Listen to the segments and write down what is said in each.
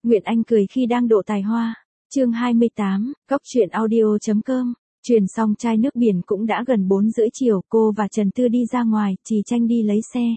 Nguyện Anh cười khi đang độ tài hoa. Chương 28, Góc truyện audio.com. Truyền xong chai nước biển cũng đã gần 4:30 chiều, cô và Trần Tư đi ra ngoài, Trì Tranh đi lấy xe.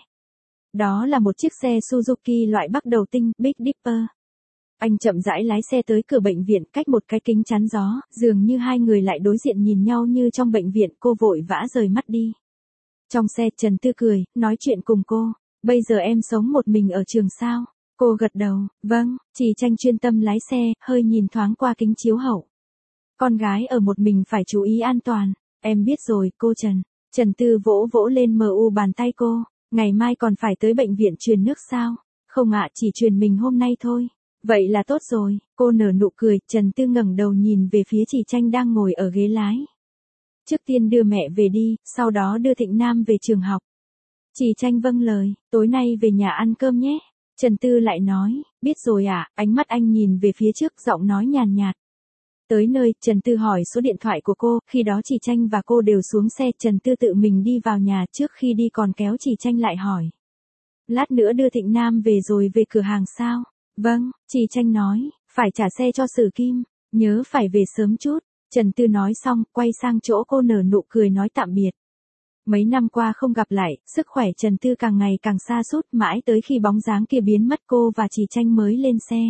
Đó là một chiếc xe Suzuki loại bắc đầu tinh, Big Dipper. Anh chậm rãi lái xe tới cửa bệnh viện, cách một cái kính chắn gió, dường như hai người lại đối diện nhìn nhau như trong bệnh viện, cô vội vã rời mắt đi. Trong xe, Trần Tư cười, nói chuyện cùng cô. Bây giờ em sống một mình ở trường sao? Cô gật đầu, vâng. Trì Tranh chuyên tâm lái xe, hơi nhìn thoáng qua kính chiếu hậu. Con gái ở một mình phải chú ý an toàn. Em biết rồi, cô Trần. Trần Tư vỗ vỗ lên mu bàn tay cô. Ngày mai còn phải tới bệnh viện truyền nước sao? Không ạ, chỉ truyền mình hôm nay thôi. Vậy là tốt rồi. Cô nở nụ cười. Trần Tư ngẩng đầu nhìn về phía Trì Tranh đang ngồi ở ghế lái. Trước tiên đưa mẹ về đi, sau đó đưa Thịnh Nam về trường học. Trì Tranh vâng lời, tối nay về nhà ăn cơm nhé. Trần Tư lại nói, biết rồi ạ. Ánh mắt anh nhìn về phía trước, giọng nói nhàn nhạt. Tới nơi, Trần Tư hỏi số điện thoại của cô, khi đó Trì Tranh và cô đều xuống xe, Trần Tư tự mình đi vào nhà, trước khi đi còn kéo Trì Tranh lại hỏi. Lát nữa đưa Thịnh Nam về rồi về cửa hàng sao? Vâng, Trì Tranh nói, phải trả xe cho Sử Kim, nhớ phải về sớm chút. Trần Tư nói xong, quay sang chỗ cô nở nụ cười nói tạm biệt. Mấy năm qua không gặp lại, sức khỏe Trần Tư càng ngày càng sa sút, mãi tới khi bóng dáng kia biến mất cô và Trì Tranh mới lên xe.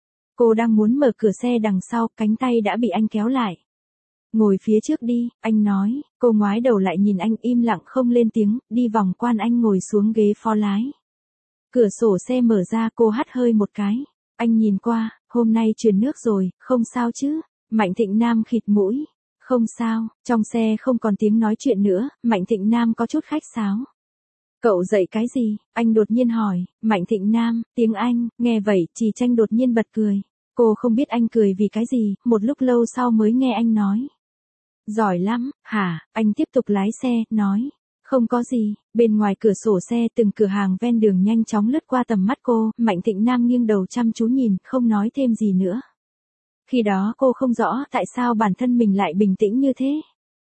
Cô đang muốn mở cửa xe đằng sau, cánh tay đã bị anh kéo lại. Ngồi phía trước đi, anh nói, cô ngoái đầu lại nhìn anh im lặng không lên tiếng, đi vòng qua anh ngồi xuống ghế phó lái. Cửa sổ xe mở ra, cô hắt hơi một cái. Anh nhìn qua, hôm nay truyền nước rồi, không sao chứ? Mạnh Thịnh Nam khịt mũi. Không sao, trong xe không còn tiếng nói chuyện nữa, Mạnh Thịnh Nam có chút khách sáo. Cậu dạy cái gì? Anh đột nhiên hỏi. Mạnh Thịnh Nam, tiếng Anh. Nghe vậy, Trì Tranh đột nhiên bật cười. Cô không biết anh cười vì cái gì, một lúc lâu sau mới nghe anh nói. Giỏi lắm, hả? Anh tiếp tục lái xe, nói. Không có gì. Bên ngoài cửa sổ xe, từng cửa hàng ven đường nhanh chóng lướt qua tầm mắt cô, Mạnh Thịnh Nam nghiêng đầu chăm chú nhìn, không nói thêm gì nữa. Khi đó cô không rõ tại sao bản thân mình lại bình tĩnh như thế.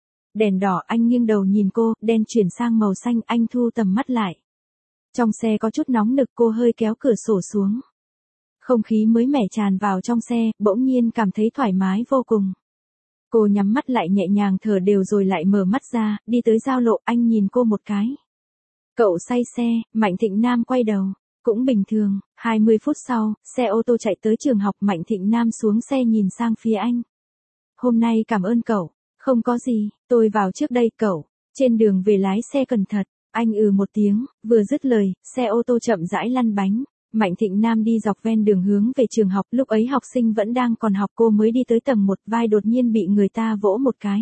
Đèn đỏ, anh nghiêng đầu nhìn cô, đen chuyển sang màu xanh, anh thu tầm mắt lại. Trong xe có chút nóng nực, cô hơi kéo cửa sổ xuống. Không khí mới mẻ tràn vào trong xe, bỗng nhiên cảm thấy thoải mái vô cùng. Cô nhắm mắt lại nhẹ nhàng thở đều rồi lại mở mắt ra, đi tới giao lộ, anh nhìn cô một cái. Cậu say xe, Mạnh Thịnh Nam quay đầu. Cũng bình thường. 20 phút sau, xe ô tô chạy tới trường học, Mạnh Thịnh Nam xuống xe nhìn sang phía anh. Hôm nay cảm ơn cậu. Không có gì, tôi vào trước đây cậu. Trên đường về lái xe cẩn thận. Anh một tiếng, vừa dứt lời, xe ô tô chậm rãi lăn bánh. Mạnh Thịnh Nam đi dọc ven đường hướng về trường học, lúc ấy học sinh vẫn đang còn học, cô mới đi tới tầng 1, vai đột nhiên bị người ta vỗ một cái.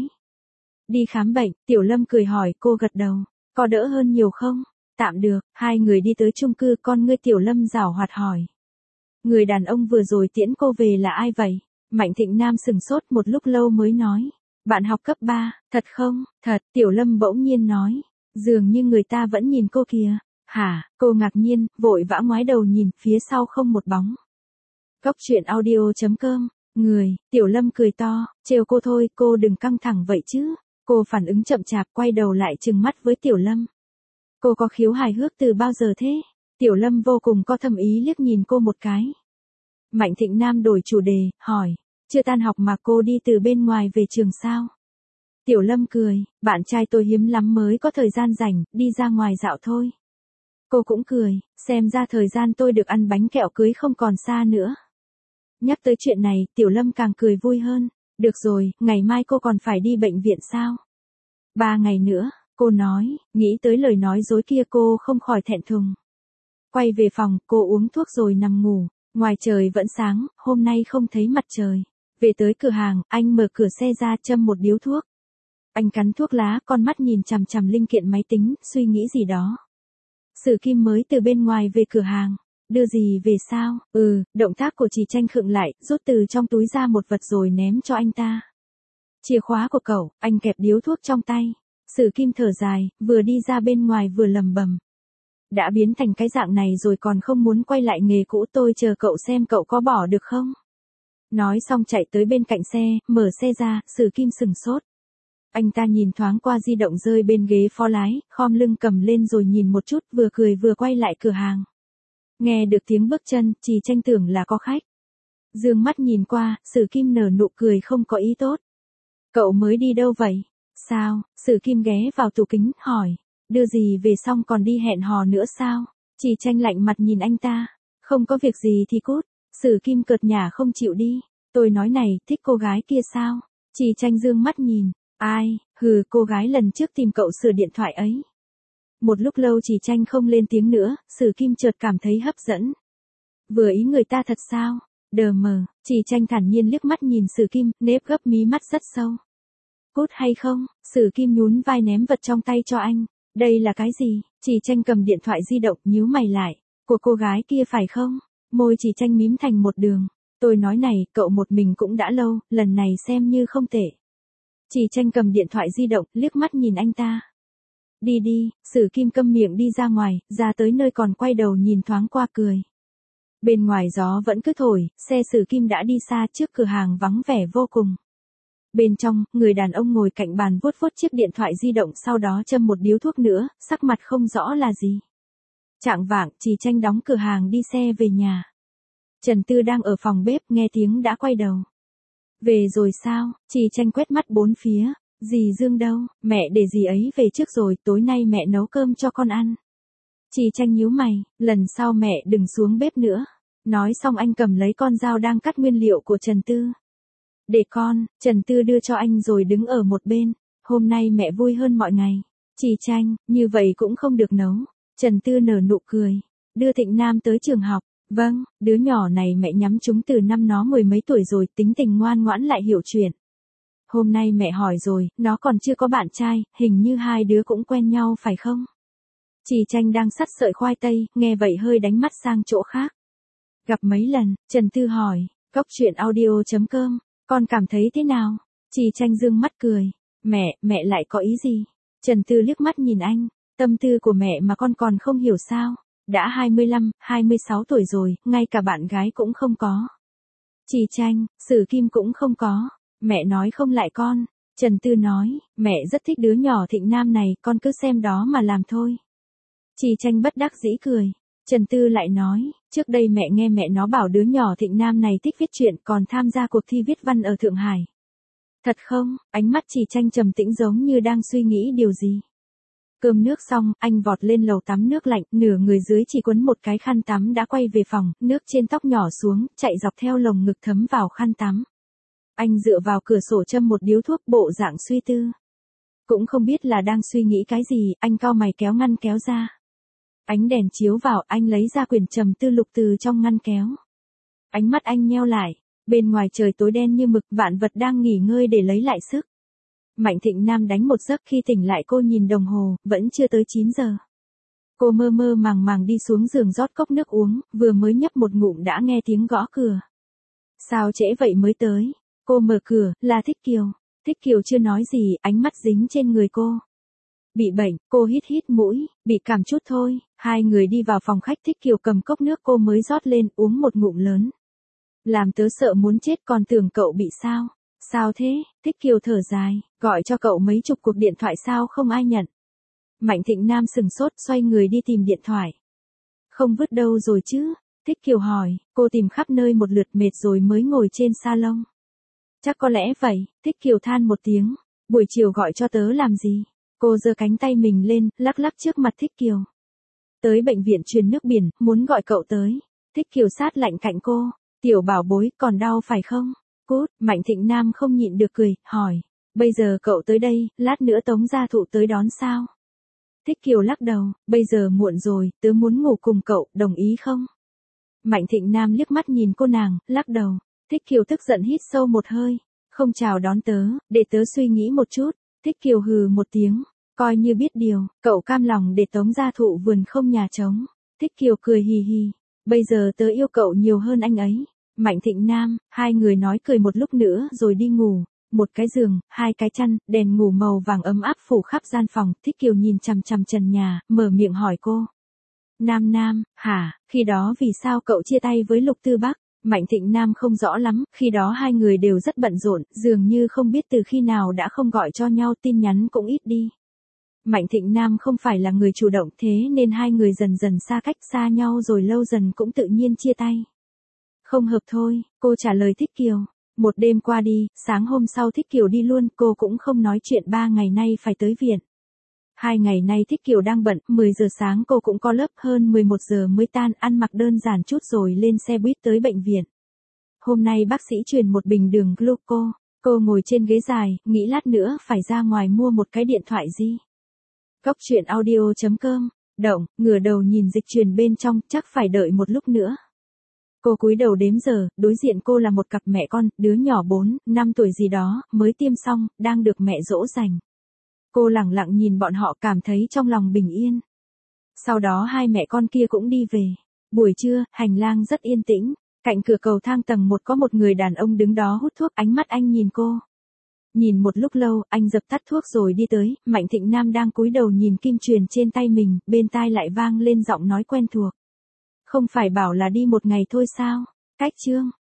Đi khám bệnh, Tiểu Lâm cười hỏi, cô gật đầu. Có đỡ hơn nhiều không? Tạm được. Hai người đi tới chung cư, con ngươi Tiểu Lâm giảo hoạt hỏi. Người đàn ông vừa rồi tiễn cô về là ai vậy? Mạnh Thịnh Nam sừng sốt một lúc lâu mới nói. Bạn học cấp 3, thật không? Thật, Tiểu Lâm bỗng nhiên nói. Dường như người ta vẫn nhìn cô kìa. Hả? Cô ngạc nhiên, vội vã ngoái đầu nhìn, phía sau không một bóng. Góc truyện audio.com. Người, Tiểu Lâm cười to, trêu cô thôi, cô đừng căng thẳng vậy chứ. Cô phản ứng chậm chạp, quay đầu lại trừng mắt với Tiểu Lâm. Cô có khiếu hài hước từ bao giờ thế? Tiểu Lâm vô cùng có thâm ý liếc nhìn cô một cái. Mạnh Thịnh Nam đổi chủ đề, hỏi. Chưa tan học mà cô đi từ bên ngoài về trường sao? Tiểu Lâm cười, bạn trai tôi hiếm lắm mới có thời gian rảnh, đi ra ngoài dạo thôi. Cô cũng cười, xem ra thời gian tôi được ăn bánh kẹo cưới không còn xa nữa. Nhắc tới chuyện này, Tiểu Lâm càng cười vui hơn. Được rồi, ngày mai cô còn phải đi bệnh viện sao? 3 ngày nữa. Cô nói, nghĩ tới lời nói dối kia cô không khỏi thẹn thùng. Quay về phòng, cô uống thuốc rồi nằm ngủ. Ngoài trời vẫn sáng, hôm nay không thấy mặt trời. Về tới cửa hàng, anh mở cửa xe ra châm một điếu thuốc. Anh cắn thuốc lá, con mắt nhìn chằm chằm linh kiện máy tính, suy nghĩ gì đó. Sử Kim mới từ bên ngoài về cửa hàng. Đưa gì về sao? Động tác của Trì Tranh khựng lại, rút từ trong túi ra một vật rồi ném cho anh ta. Chìa khóa của cậu, anh kẹp điếu thuốc trong tay. Sử Kim thở dài, vừa đi ra bên ngoài vừa lầm bầm. Đã biến thành cái dạng này rồi còn không muốn quay lại nghề cũ, tôi chờ cậu xem cậu có bỏ được không? Nói xong chạy tới bên cạnh xe, mở xe ra, Sử Kim sừng sốt. Anh ta nhìn thoáng qua di động rơi bên ghế phó lái, khom lưng cầm lên rồi nhìn một chút, vừa cười vừa quay lại cửa hàng. Nghe được tiếng bước chân, Trì Tranh tưởng là có khách. Dương mắt nhìn qua, Sử Kim nở nụ cười không có ý tốt. Cậu mới đi đâu vậy? Sao? Sử Kim ghé vào tủ kính, hỏi. Đưa gì về xong còn đi hẹn hò nữa sao? Chỉ Tranh lạnh mặt nhìn anh ta. Không có việc gì thì cút. Sử Kim cợt nhả không chịu đi. Tôi nói này, thích cô gái kia sao? Chỉ Tranh dương mắt nhìn. Ai? Hừ, cô gái lần trước tìm cậu sửa điện thoại ấy. Một lúc lâu Chỉ Tranh không lên tiếng nữa, Sử Kim chợt cảm thấy hấp dẫn. Vừa ý người ta thật sao? Đờ mờ, Chỉ Tranh thản nhiên liếc mắt nhìn Sử Kim, nếp gấp mí mắt rất sâu. Cút hay không? Sử Kim nhún vai ném vật trong tay cho anh. Đây là cái gì? Chỉ Tranh cầm điện thoại di động, nhíu mày lại. Của cô gái kia phải không? Môi Chỉ Tranh mím thành một đường. Tôi nói này, cậu một mình cũng đã lâu, lần này xem như không tệ. Chỉ Tranh cầm điện thoại di động, liếc mắt nhìn anh ta. Đi đi, Sử Kim câm miệng đi ra ngoài, ra tới nơi còn quay đầu nhìn thoáng qua cười. Bên ngoài gió vẫn cứ thổi, xe Sử Kim đã đi xa, trước cửa hàng vắng vẻ vô cùng. Bên trong, người đàn ông ngồi cạnh bàn vuốt vuốt chiếc điện thoại di động, sau đó châm một điếu thuốc nữa, sắc mặt không rõ là gì. Chạng vạng, Chỉ Tranh đóng cửa hàng đi xe về nhà. Trần Tư đang ở phòng bếp, nghe tiếng đã quay đầu. Về rồi sao? Chỉ Tranh quét mắt bốn phía. Dì Dương đâu? Mẹ để dì ấy về trước rồi, tối nay mẹ nấu cơm cho con ăn. Chỉ Tranh nhíu mày, lần sau mẹ đừng xuống bếp nữa. Nói xong anh cầm lấy con dao đang cắt nguyên liệu của Trần Tư. Để con, Trần Tư đưa cho anh rồi đứng ở một bên. Hôm nay mẹ vui hơn mọi ngày. Chỉ Tranh, như vậy cũng không được nấu. Trần Tư nở nụ cười. Đưa Thịnh Nam tới trường học. Vâng, đứa nhỏ này mẹ nhắm chúng từ năm nó 10 mấy tuổi rồi, tính tình ngoan ngoãn lại hiểu chuyện. Hôm nay mẹ hỏi rồi, nó còn chưa có bạn trai, hình như hai đứa cũng quen nhau phải không? Chỉ Tranh đang sắt sợi khoai tây, nghe vậy hơi đánh mắt sang chỗ khác. Gặp mấy lần, Trần Tư hỏi, Cóc Truyện Audio.com, con cảm thấy thế nào? Chỉ Tranh dương mắt cười. Mẹ lại có ý gì? Trần Tư liếc mắt nhìn anh, tâm tư của mẹ mà con còn không hiểu sao? Đã 25, 26 tuổi rồi, ngay cả bạn gái cũng không có. Chỉ Tranh, Sử Kim cũng không có. Mẹ nói không lại con. Trần Tư nói, mẹ rất thích đứa nhỏ Thịnh Nam này, con cứ xem đó mà làm thôi. Chỉ Tranh bất đắc dĩ cười. Trần Tư lại nói, trước đây mẹ nghe mẹ nó bảo đứa nhỏ Thịnh Nam này thích viết truyện, còn tham gia cuộc thi viết văn ở Thượng Hải. Thật không? Ánh mắt Chỉ Tranh trầm tĩnh giống như đang suy nghĩ điều gì. Cơm nước xong, anh vọt lên lầu tắm nước lạnh, nửa người dưới chỉ quấn một cái khăn tắm đã quay về phòng, nước trên tóc nhỏ xuống, chạy dọc theo lồng ngực thấm vào khăn tắm. Anh dựa vào cửa sổ châm một điếu thuốc, bộ dạng suy tư. Cũng không biết là đang suy nghĩ cái gì, anh cau mày kéo ngăn kéo ra. Ánh đèn chiếu vào, anh lấy ra quyển trầm tư lục từ trong ngăn kéo. Ánh mắt anh nheo lại, bên ngoài trời tối đen như mực, vạn vật đang nghỉ ngơi để lấy lại sức. Mạnh Thịnh Nam đánh một giấc, khi tỉnh lại cô nhìn đồng hồ, vẫn chưa tới 9 giờ. Cô mơ mơ màng màng đi xuống giường rót cốc nước uống, vừa mới nhấp một ngụm đã nghe tiếng gõ cửa. Sao trễ vậy mới tới? Cô mở cửa, là Thích Kiều. Thích Kiều chưa nói gì, ánh mắt dính trên người cô. Bị bệnh, cô hít hít mũi, bị cảm chút thôi. Hai người đi vào phòng khách, Thích Kiều cầm cốc nước cô mới rót lên, uống một ngụm lớn. Làm tớ sợ muốn chết, còn tưởng cậu bị sao? Sao thế? Thích Kiều thở dài, gọi cho cậu mấy chục cuộc điện thoại sao không ai nhận. Mạnh Thịnh Nam sừng sốt, xoay người đi tìm điện thoại. Không vứt đâu rồi chứ? Thích Kiều hỏi, cô tìm khắp nơi một lượt mệt rồi mới ngồi trên salon. Chắc có lẽ vậy, Thích Kiều than một tiếng. Buổi chiều gọi cho tớ làm gì? Cô giơ cánh tay mình lên, lắc lắc trước mặt Thích Kiều. Tới bệnh viện truyền nước biển, muốn gọi cậu tới. Thích Kiều sát lạnh cạnh cô. Tiểu bảo bối, còn đau phải không? Cút, Mạnh Thịnh Nam không nhịn được cười, hỏi. Bây giờ cậu tới đây, lát nữa Tống gia thụ tới đón sao? Thích Kiều lắc đầu, bây giờ muộn rồi, tớ muốn ngủ cùng cậu, đồng ý không? Mạnh Thịnh Nam liếc mắt nhìn cô nàng, lắc đầu. Thích Kiều tức giận hít sâu một hơi. Không chào đón tớ, để tớ suy nghĩ một chút. Thích Kiều hừ một tiếng, coi như biết điều, cậu cam lòng để Tống gia thụ vườn không nhà trống. Thích Kiều cười hì hì, bây giờ tớ yêu cậu nhiều hơn anh ấy. Mạnh Thịnh Nam, hai người nói cười một lúc nữa rồi đi ngủ. Một cái giường, hai cái chăn, đèn ngủ màu vàng ấm áp phủ khắp gian phòng. Thích Kiều nhìn chằm chằm trần nhà, mở miệng hỏi cô. Nam, hả, khi đó vì sao cậu chia tay với Lục Tư Bắc? Mạnh Thịnh Nam không rõ lắm, khi đó hai người đều rất bận rộn, dường như không biết từ khi nào đã không gọi cho nhau, tin nhắn cũng ít đi. Mạnh Thịnh Nam không phải là người chủ động, thế nên hai người dần dần xa cách xa nhau rồi lâu dần cũng tự nhiên chia tay. Không hợp thôi, cô trả lời Thích Kiều. Một đêm qua đi, sáng hôm sau Thích Kiều đi luôn, cô cũng không nói chuyện 3 ngày nay phải tới viện. 2 ngày nay Thích Kiều đang bận, 10 giờ sáng cô cũng có lớp, hơn 11 giờ mới tan, ăn mặc đơn giản chút rồi lên xe buýt tới bệnh viện. Hôm nay bác sĩ truyền một bình đường gluco, cô ngồi trên ghế dài, nghĩ lát nữa phải ra ngoài mua một cái điện thoại di. Cốc truyện audio.com, động, ngửa đầu nhìn dịch truyền bên trong, chắc phải đợi một lúc nữa. Cô cúi đầu đếm giờ, đối diện cô là một cặp mẹ con, đứa nhỏ 4, 5 tuổi gì đó, mới tiêm xong, đang được mẹ dỗ dành. Cô lẳng lặng nhìn bọn họ, cảm thấy trong lòng bình yên. Sau đó hai mẹ con kia cũng đi về. Buổi trưa, hành lang rất yên tĩnh, cạnh cửa cầu thang tầng 1 có một người đàn ông đứng đó hút thuốc, ánh mắt anh nhìn cô. Nhìn một lúc lâu, anh dập tắt thuốc rồi đi tới, Mạnh Thịnh Nam đang cúi đầu nhìn kim truyền trên tay mình, bên tai lại vang lên giọng nói quen thuộc. Không phải bảo là đi một ngày thôi sao? Cách Trương.